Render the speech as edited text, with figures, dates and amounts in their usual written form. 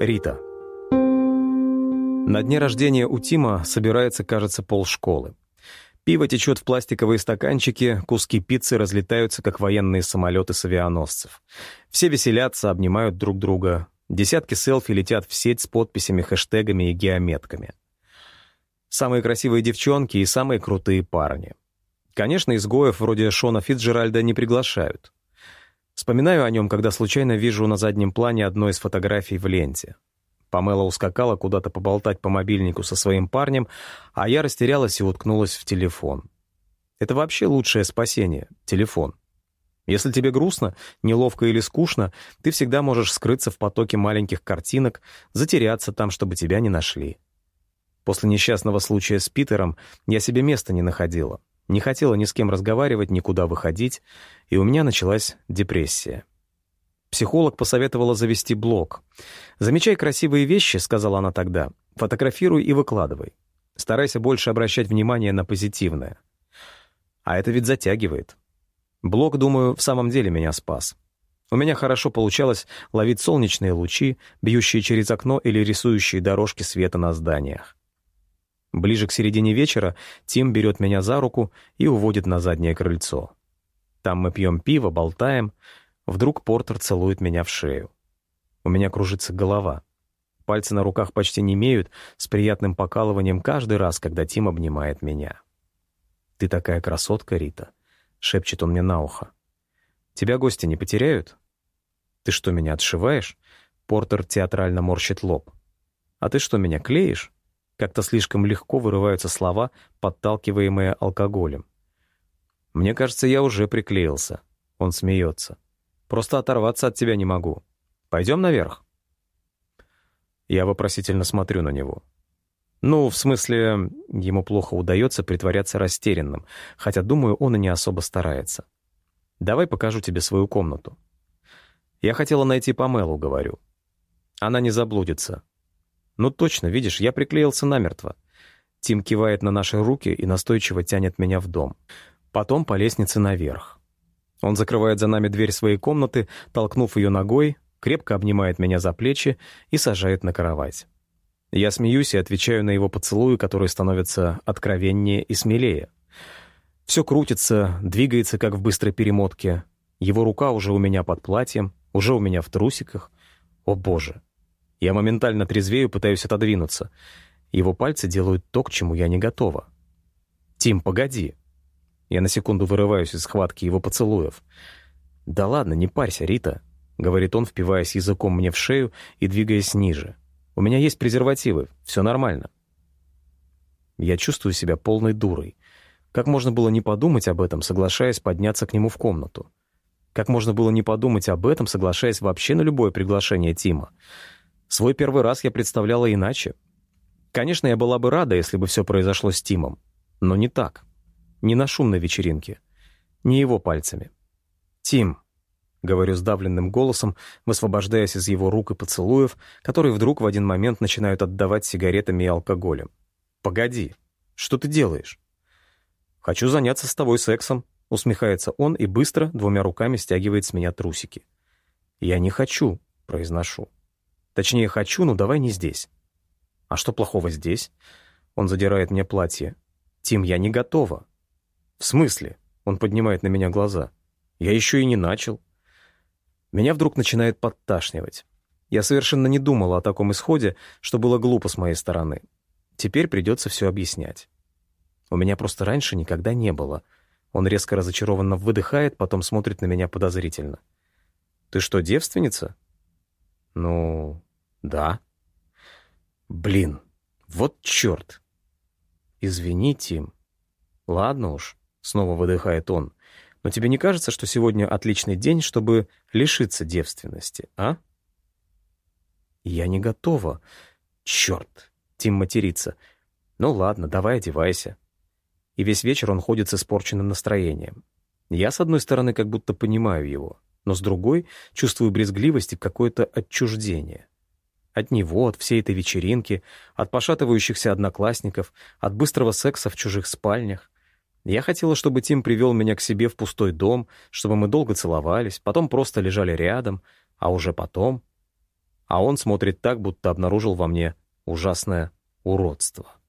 Рита. На дне рождения у Тима собирается, кажется, полшколы. Пиво течет в пластиковые стаканчики, куски пиццы разлетаются, как военные самолеты с авианосцев. Все веселятся, обнимают друг друга. Десятки селфи летят в сеть с подписями, хэштегами и геометками. Самые красивые девчонки и самые крутые парни. Конечно, изгоев вроде Шона Фицджеральда не приглашают. Вспоминаю о нем, когда случайно вижу на заднем плане одной из фотографий в ленте. Памела ускакала куда-то поболтать по мобильнику со своим парнем, а я растерялась и уткнулась в телефон. Это вообще лучшее спасение — телефон. Если тебе грустно, неловко или скучно, ты всегда можешь скрыться в потоке маленьких картинок, затеряться там, чтобы тебя не нашли. После несчастного случая с Питером я себе места не находила, не хотела ни с кем разговаривать, никуда выходить, и у меня началась депрессия. Психолог посоветовала завести блог. «Замечай красивые вещи», — сказала она тогда, — «фотографируй и выкладывай. Старайся больше обращать внимание на позитивное». А это ведь затягивает. Блог, думаю, в самом деле меня спас. У меня хорошо получалось ловить солнечные лучи, бьющие через окно или рисующие дорожки света на зданиях. Ближе к середине вечера Тим берет меня за руку и уводит на заднее крыльцо. Там мы пьем пиво, болтаем. Вдруг Портер целует меня в шею. У меня кружится голова. Пальцы на руках почти немеют, с приятным покалыванием каждый раз, когда Тим обнимает меня. «Ты такая красотка, Рита», — шепчет он мне на ухо. «Тебя гости не потеряют?» «Ты что, меня отшиваешь?» Портер театрально морщит лоб. «А ты что, меня клеишь?» Как-то слишком легко вырываются слова, подталкиваемые алкоголем. «Мне кажется, я уже приклеился». Он смеется. «Просто оторваться от тебя не могу. Пойдем наверх?» Я вопросительно смотрю на него. Ну, в смысле, ему плохо удается притворяться растерянным, хотя, думаю, он и не особо старается. «Давай покажу тебе свою комнату». «Я хотела найти Памелу», — говорю. «Она не заблудится». «Ну точно, видишь, я приклеился намертво». Тим кивает на наши руки и настойчиво тянет меня в дом. Потом по лестнице наверх. Он закрывает за нами дверь своей комнаты, толкнув ее ногой, крепко обнимает меня за плечи и сажает на кровать. Я смеюсь и отвечаю на его поцелуи, которые становятся откровеннее и смелее. Все крутится, двигается, как в быстрой перемотке. Его рука уже у меня под платьем, уже у меня в трусиках. О боже! Я моментально трезвею, пытаюсь отодвинуться. Его пальцы делают то, к чему я не готова. «Тим, погоди!» Я на секунду вырываюсь из схватки его поцелуев. «Да ладно, не парься, Рита», — говорит он, впиваясь языком мне в шею и двигаясь ниже. «У меня есть презервативы, все нормально». Я чувствую себя полной дурой. Как можно было не подумать об этом, соглашаясь подняться к нему в комнату? Как можно было не подумать об этом, соглашаясь вообще на любое приглашение Тима? Свой первый раз я представляла иначе. Конечно, я была бы рада, если бы все произошло с Тимом, но не так. Не на шумной вечеринке. Не его пальцами. «Тим», — говорю сдавленным голосом, высвобождаясь из его рук и поцелуев, которые вдруг в один момент начинают отдавать сигаретами и алкоголем. «Погоди, что ты делаешь?» «Хочу заняться с тобой сексом», — усмехается он и быстро двумя руками стягивает с меня трусики. «Я не хочу», — произношу. «Точнее, хочу, но давай не здесь». «А что плохого здесь?» Он задирает мне платье. «Тим, я не готова». «В смысле?» Он поднимает на меня глаза. «Я еще и не начал». Меня вдруг начинает подташнивать. Я совершенно не думала о таком исходе, что было глупо с моей стороны. Теперь придется все объяснять. У меня просто раньше никогда не было. Он резко разочарованно выдыхает, потом смотрит на меня подозрительно. «Ты что, девственница?» «Ну, да». «Блин, вот черт!» «Извини, Тим». «Ладно уж», — снова выдыхает он. «Но тебе не кажется, что сегодня отличный день, чтобы лишиться девственности, а?» «Я не готова». «Черт!» — Тим матерится. «Ну ладно, давай одевайся». И весь вечер он ходит с испорченным настроением. Я, с одной стороны, как будто понимаю его, но с другой чувствую брезгливость и какое-то отчуждение. От него, от всей этой вечеринки, от пошатывающихся одноклассников, от быстрого секса в чужих спальнях. Я хотела, чтобы Тим привел меня к себе в пустой дом, чтобы мы долго целовались, потом просто лежали рядом, а уже потом... А он смотрит так, будто обнаружил во мне ужасное уродство.